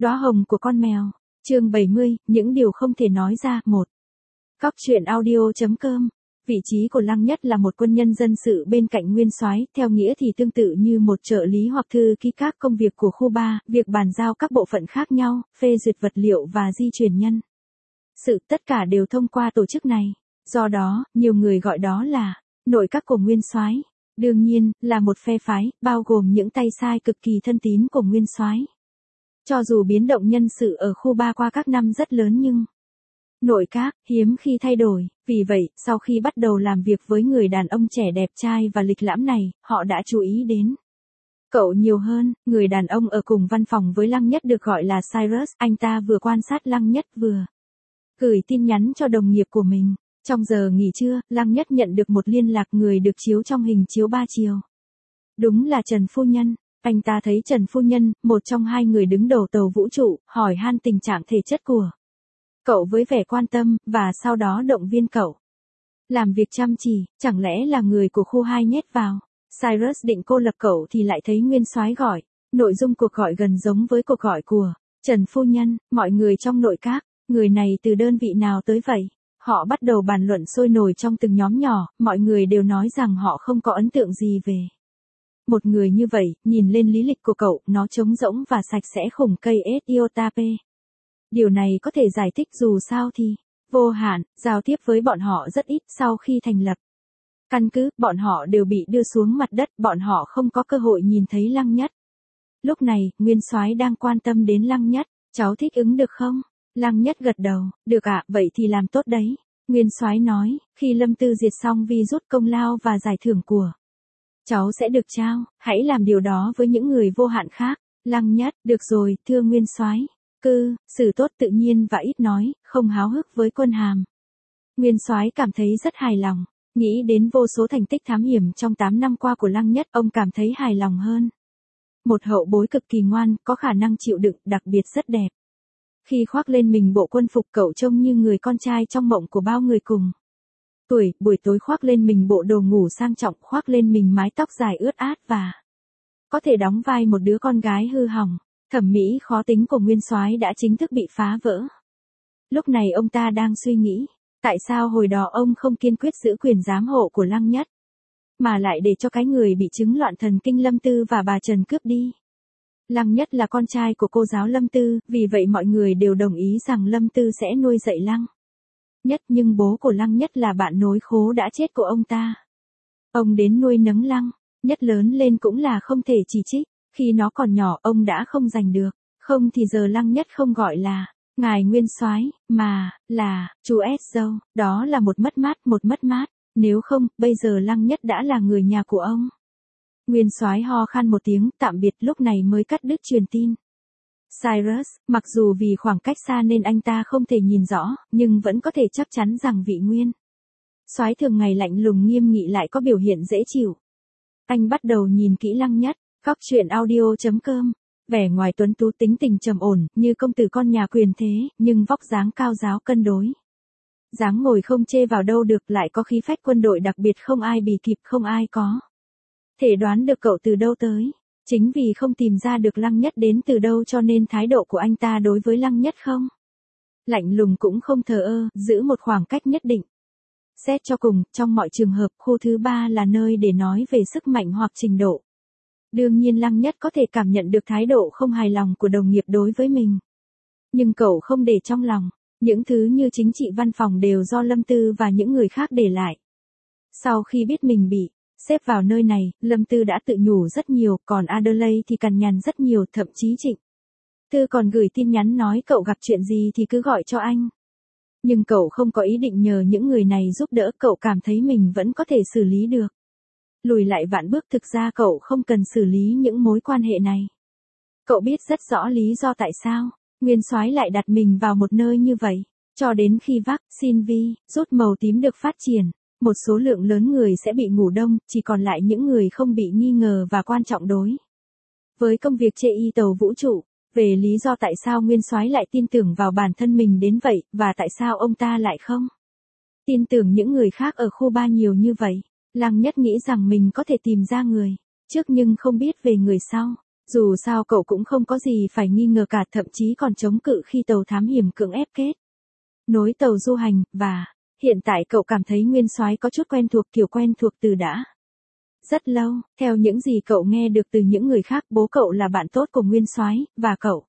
Đóa hồng của con mèo. Chương 70, những điều không thể nói ra. 1. Cóc truyện audio.com. Vị trí của Lăng Nhất là một quân nhân dân sự bên cạnh nguyên soái, theo nghĩa thì tương tự như một trợ lý hoặc thư ký các công việc của khu 3, việc bàn giao các bộ phận khác nhau, phê duyệt vật liệu và di chuyển nhân sự, tất cả đều thông qua tổ chức này. Do đó, nhiều người gọi đó là nội các của nguyên soái. Đương nhiên, là một phe phái, bao gồm những tay sai cực kỳ thân tín của nguyên soái. Cho dù biến động nhân sự ở khu 3 qua các năm rất lớn nhưng nội các hiếm khi thay đổi, vì vậy, sau khi bắt đầu làm việc với người đàn ông trẻ đẹp trai và lịch lãm này, họ đã chú ý đến cậu nhiều hơn. Người đàn ông ở cùng văn phòng với Lăng Nhất được gọi là Cyrus, anh ta vừa quan sát Lăng Nhất vừa gửi tin nhắn cho đồng nghiệp của mình. Trong giờ nghỉ trưa, Lăng Nhất nhận được một liên lạc người được chiếu trong hình chiếu 3 chiều. Đúng là Trần Phu Nhân. Anh ta thấy Trần Phu Nhân, một trong hai người đứng đầu tàu vũ trụ, hỏi han tình trạng thể chất của cậu với vẻ quan tâm, và sau đó động viên cậu làm việc chăm chỉ, chẳng lẽ là người của khu 2 nhét vào. Cyrus định cô lập cậu thì lại thấy nguyên soái gọi. Nội dung cuộc gọi gần giống với cuộc gọi của Trần Phu Nhân. Mọi người trong nội các, người này từ đơn vị nào tới vậy? Họ bắt đầu bàn luận sôi nổi trong từng nhóm nhỏ, mọi người đều nói rằng họ không có ấn tượng gì về một người như vậy. Nhìn lên lý lịch của cậu, nó trống rỗng và sạch sẽ khủng cây Etiotape. Điều này có thể giải thích dù sao thì vô hạn, giao tiếp với bọn họ rất ít. Sau khi thành lập căn cứ, bọn họ đều bị đưa xuống mặt đất, bọn họ không có cơ hội nhìn thấy Lăng Nhất. Lúc này, nguyên soái đang quan tâm đến Lăng Nhất. Cháu thích ứng được không? Lăng Nhất gật đầu. Được ạ, vậy thì làm tốt đấy. Nguyên soái nói, khi Lâm Tư diệt xong virus, công lao và giải thưởng của cháu sẽ được trao, hãy làm điều đó với những người vô hạn khác. Lăng Nhất, được rồi, thưa nguyên soái. Xử tốt tự nhiên và ít nói, không háo hức với quân hàm. Nguyên soái cảm thấy rất hài lòng. Nghĩ đến vô số thành tích thám hiểm trong 8 năm qua của Lăng Nhất, ông cảm thấy hài lòng hơn. Một hậu bối cực kỳ ngoan, có khả năng chịu đựng, đặc biệt rất đẹp. Khi khoác lên mình bộ quân phục, cậu trông như người con trai trong mộng của bao người cùng tuổi. Buổi tối khoác lên mình bộ đồ ngủ sang trọng, khoác lên mình mái tóc dài ướt át và có thể đóng vai một đứa con gái hư hỏng. Thẩm mỹ khó tính của nguyên soái đã chính thức bị phá vỡ. Lúc này ông ta đang suy nghĩ, tại sao hồi đó ông không kiên quyết giữ quyền giám hộ của Lăng Nhất, mà lại để cho cái người bị chứng loạn thần kinh Lâm Tư và bà Trần cướp đi. Lăng Nhất là con trai của cô giáo Lâm Tư, vì vậy mọi người đều đồng ý rằng Lâm Tư sẽ nuôi dạy Lăng Nhất, nhưng bố của Lăng Nhất là bạn nối khố đã chết của ông ta. Ông đến nuôi nấng Lăng Nhất lớn lên cũng là không thể chỉ trích. Khi nó còn nhỏ, ông đã không giành được, không thì giờ Lăng Nhất không gọi là ngài nguyên soái, mà là chú S dâu. Đó là một mất mát. Nếu không, bây giờ Lăng Nhất đã là người nhà của ông. Nguyên soái ho khan một tiếng, tạm biệt, lúc này mới cắt đứt truyền tin. Cyrus, mặc dù vì khoảng cách xa nên anh ta không thể nhìn rõ, nhưng vẫn có thể chắc chắn rằng vị nguyên soái thường ngày lạnh lùng nghiêm nghị lại có biểu hiện dễ chịu. Anh bắt đầu nhìn kỹ Lăng Nhất. Cóc truyện audio.com. Vẻ ngoài tuấn tú, tính tình trầm ổn, như công tử con nhà quyền thế, nhưng vóc dáng cao ráo cân đối. Dáng ngồi không chê vào đâu được, lại có khí phách quân đội đặc biệt, không ai bì kịp, không ai có thể đoán được cậu từ đâu tới. Chính vì không tìm ra được Lăng Nhất đến từ đâu cho nên thái độ của anh ta đối với Lăng Nhất không lạnh lùng cũng không thờ ơ, giữ một khoảng cách nhất định. Xét cho cùng, trong mọi trường hợp, khu thứ 3 là nơi để nói về sức mạnh hoặc trình độ. Đương nhiên Lăng Nhất có thể cảm nhận được thái độ không hài lòng của đồng nghiệp đối với mình. Nhưng cậu không để trong lòng. Những thứ như chính trị văn phòng đều do Lâm Tư và những người khác để lại. Sau khi biết mình bị xếp vào nơi này, Lâm Tư đã tự nhủ rất nhiều, còn Adelaide thì cằn nhằn rất nhiều, thậm chí Trịnh Tư còn gửi tin nhắn nói cậu gặp chuyện gì thì cứ gọi cho anh. Nhưng cậu không có ý định nhờ những người này giúp đỡ, cậu cảm thấy mình vẫn có thể xử lý được. Lùi lại vạn bước, thực ra cậu không cần xử lý những mối quan hệ này. Cậu biết rất rõ lý do tại sao nguyên soái lại đặt mình vào một nơi như vậy. Cho đến khi vaccine virus màu tím được phát triển, một số lượng lớn người sẽ bị ngủ đông, chỉ còn lại những người không bị nghi ngờ và quan trọng đối với công việc chê y tàu vũ trụ. Về lý do tại sao nguyên soái lại tin tưởng vào bản thân mình đến vậy, và tại sao ông ta lại không tin tưởng những người khác ở khu 3 nhiều như vậy. Lăng Nhất nghĩ rằng mình có thể tìm ra người trước nhưng không biết về người sau. Dù sao cậu cũng không có gì phải nghi ngờ cả, thậm chí còn chống cự khi tàu thám hiểm cưỡng ép kết nối tàu du hành, và hiện tại cậu cảm thấy Nguyên Soái có chút quen thuộc, kiểu quen thuộc từ đã rất lâu. Theo những gì cậu nghe được từ những người khác, bố cậu là bạn tốt của Nguyên Soái, và cậu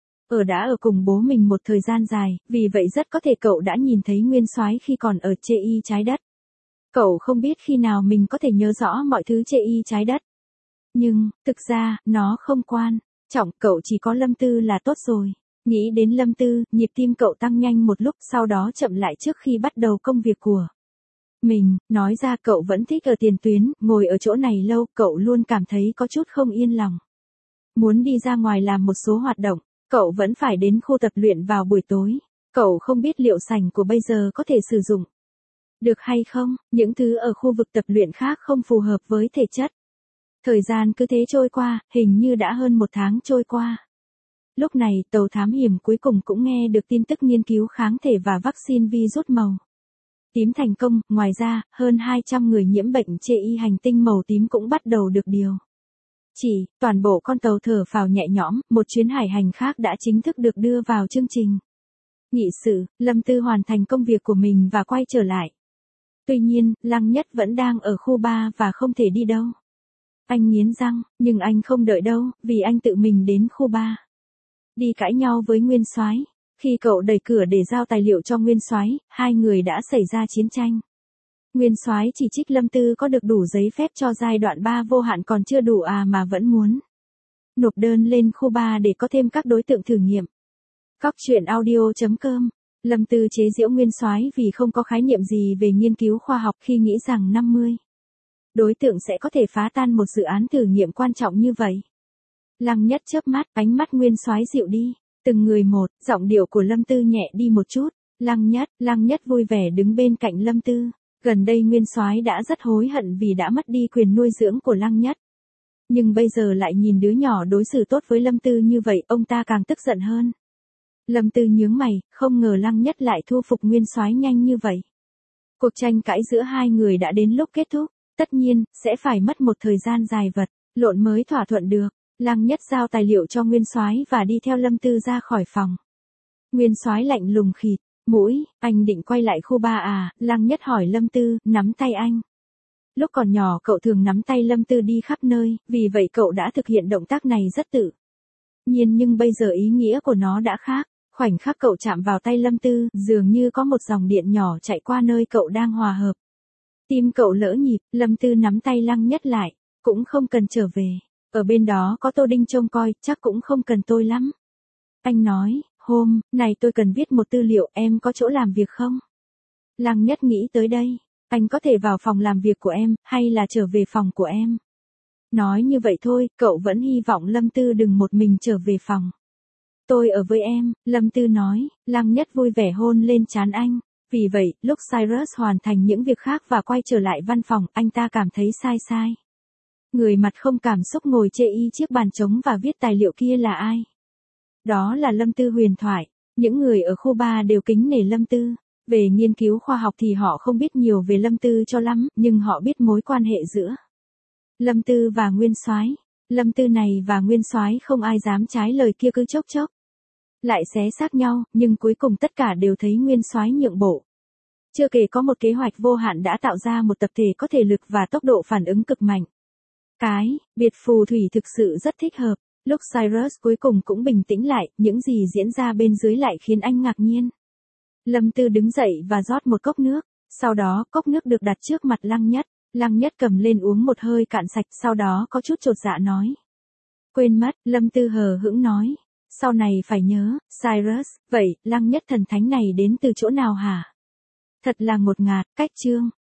đã ở cùng bố mình một thời gian dài, vì vậy rất có thể cậu đã nhìn thấy Nguyên Soái khi còn ở chê y trái đất. Cậu không biết khi nào mình có thể nhớ rõ mọi thứ chê y trái đất. Nhưng, thực ra, nó không quan trọng, cậu chỉ có Lâm Tư là tốt rồi. Nghĩ đến Lâm Tư, nhịp tim cậu tăng nhanh một lúc, sau đó chậm lại trước khi bắt đầu công việc của mình. Nói ra cậu vẫn thích ở tiền tuyến, ngồi ở chỗ này lâu, cậu luôn cảm thấy có chút không yên lòng. Muốn đi ra ngoài làm một số hoạt động, cậu vẫn phải đến khu tập luyện vào buổi tối. Cậu không biết liệu sảnh của bây giờ có thể sử dụng được hay không, những thứ ở khu vực tập luyện khác không phù hợp với thể chất. Thời gian cứ thế trôi qua, hình như đã hơn 1 tháng trôi qua. Lúc này, tàu thám hiểm cuối cùng cũng nghe được tin tức nghiên cứu kháng thể và vaccine virus màu tím thành công. Ngoài ra, hơn 200 người nhiễm bệnh chê y hành tinh màu tím cũng bắt đầu được điều chỉ. Toàn bộ con tàu thở phào nhẹ nhõm, một chuyến hải hành khác đã chính thức được đưa vào chương trình nghị sự. Lâm Tư hoàn thành công việc của mình và quay trở lại. Tuy nhiên, Lăng Nhất vẫn đang ở khu 3 và không thể đi đâu. Anh nghiến răng, nhưng anh không đợi đâu, vì anh tự mình đến khu 3. Đi cãi nhau với Nguyên Soái. Khi cậu đẩy cửa để giao tài liệu cho Nguyên Soái, hai người đã xảy ra chiến tranh. Nguyên Soái chỉ trích Lâm Tư có được đủ giấy phép cho giai đoạn 3 vô hạn còn chưa đủ mà vẫn muốn nộp đơn lên khu 3 để có thêm các đối tượng thử nghiệm. Cóc truyện audio.com. Lâm Tư chế giễu Nguyên Soái vì không có khái niệm gì về nghiên cứu khoa học khi nghĩ rằng 50 đối tượng sẽ có thể phá tan một dự án thử nghiệm quan trọng như vậy. Lăng Nhất chớp mắt, ánh mắt Nguyên Soái dịu đi. Từng người một, giọng điệu của Lâm Tư nhẹ đi một chút. Lăng Nhất vui vẻ đứng bên cạnh Lâm Tư. Gần đây Nguyên Soái đã rất hối hận vì đã mất đi quyền nuôi dưỡng của Lăng Nhất. Nhưng bây giờ lại nhìn đứa nhỏ đối xử tốt với Lâm Tư như vậy, ông ta càng tức giận hơn. Lâm Tư nhướng mày, không ngờ Lăng Nhất lại thu phục Nguyên Soái nhanh như vậy. Cuộc tranh cãi giữa hai người đã đến lúc kết thúc. Tất nhiên, sẽ phải mất một thời gian dài vật lộn mới thỏa thuận được. Lăng Nhất giao tài liệu cho Nguyên Soái và đi theo Lâm Tư ra khỏi phòng. Nguyên Soái lạnh lùng khịt mũi, anh định quay lại khu 3 à? Lăng Nhất hỏi Lâm Tư, nắm tay anh. Lúc còn nhỏ cậu thường nắm tay Lâm Tư đi khắp nơi, vì vậy cậu đã thực hiện động tác này rất tự nhiên, nhưng bây giờ ý nghĩa của nó đã khác. Khoảnh khắc cậu chạm vào tay Lâm Tư, dường như có một dòng điện nhỏ chạy qua nơi cậu đang hòa hợp. Tim cậu lỡ nhịp, Lâm Tư nắm tay Lăng Nhất lại, cũng không cần trở về. Ở bên đó có Tô Đinh trông coi, chắc cũng không cần tôi lắm. Anh nói, hôm này tôi cần viết một tư liệu, em có chỗ làm việc không? Lăng Nhất nghĩ tới đây, anh có thể vào phòng làm việc của em, hay là trở về phòng của em? Nói như vậy thôi, cậu vẫn hy vọng Lâm Tư đừng một mình trở về phòng. Tôi ở với em, Lâm Tư nói. Lăng Nhất vui vẻ hôn lên trán anh. Vì vậy, lúc Cyrus hoàn thành những việc khác và quay trở lại văn phòng, anh ta cảm thấy sai. Người mặt không cảm xúc ngồi chê y chiếc bàn trống và viết tài liệu kia là ai? Đó là Lâm Tư huyền thoại. Những người ở khu 3 đều kính nể Lâm Tư. Về nghiên cứu khoa học thì họ không biết nhiều về Lâm Tư cho lắm, nhưng họ biết mối quan hệ giữa Lâm Tư và Nguyên Soái. Lâm Tư này và Nguyên Soái không ai dám trái lời kia, cứ chốc lại xé xác nhau, nhưng cuối cùng tất cả đều thấy Nguyên Soái nhượng bộ. Chưa kể có một kế hoạch vô hạn đã tạo ra một tập thể có thể lực và tốc độ phản ứng cực mạnh. Cái biệt phù thủy thực sự rất thích hợp. Lúc Cyrus cuối cùng cũng bình tĩnh lại, những gì diễn ra bên dưới lại khiến anh ngạc nhiên. Lâm Tư đứng dậy và rót một cốc nước. Sau đó, cốc nước được đặt trước mặt Lăng Nhất. Lăng Nhất cầm lên uống một hơi cạn sạch, sau đó có chút chột dạ nói. Quên mất, Lâm Tư hờ hững nói. Sau này phải nhớ, Cyrus, vậy, Lăng Nhất thần thánh này đến từ chỗ nào hả? Thật là ngột ngạt. Cách chương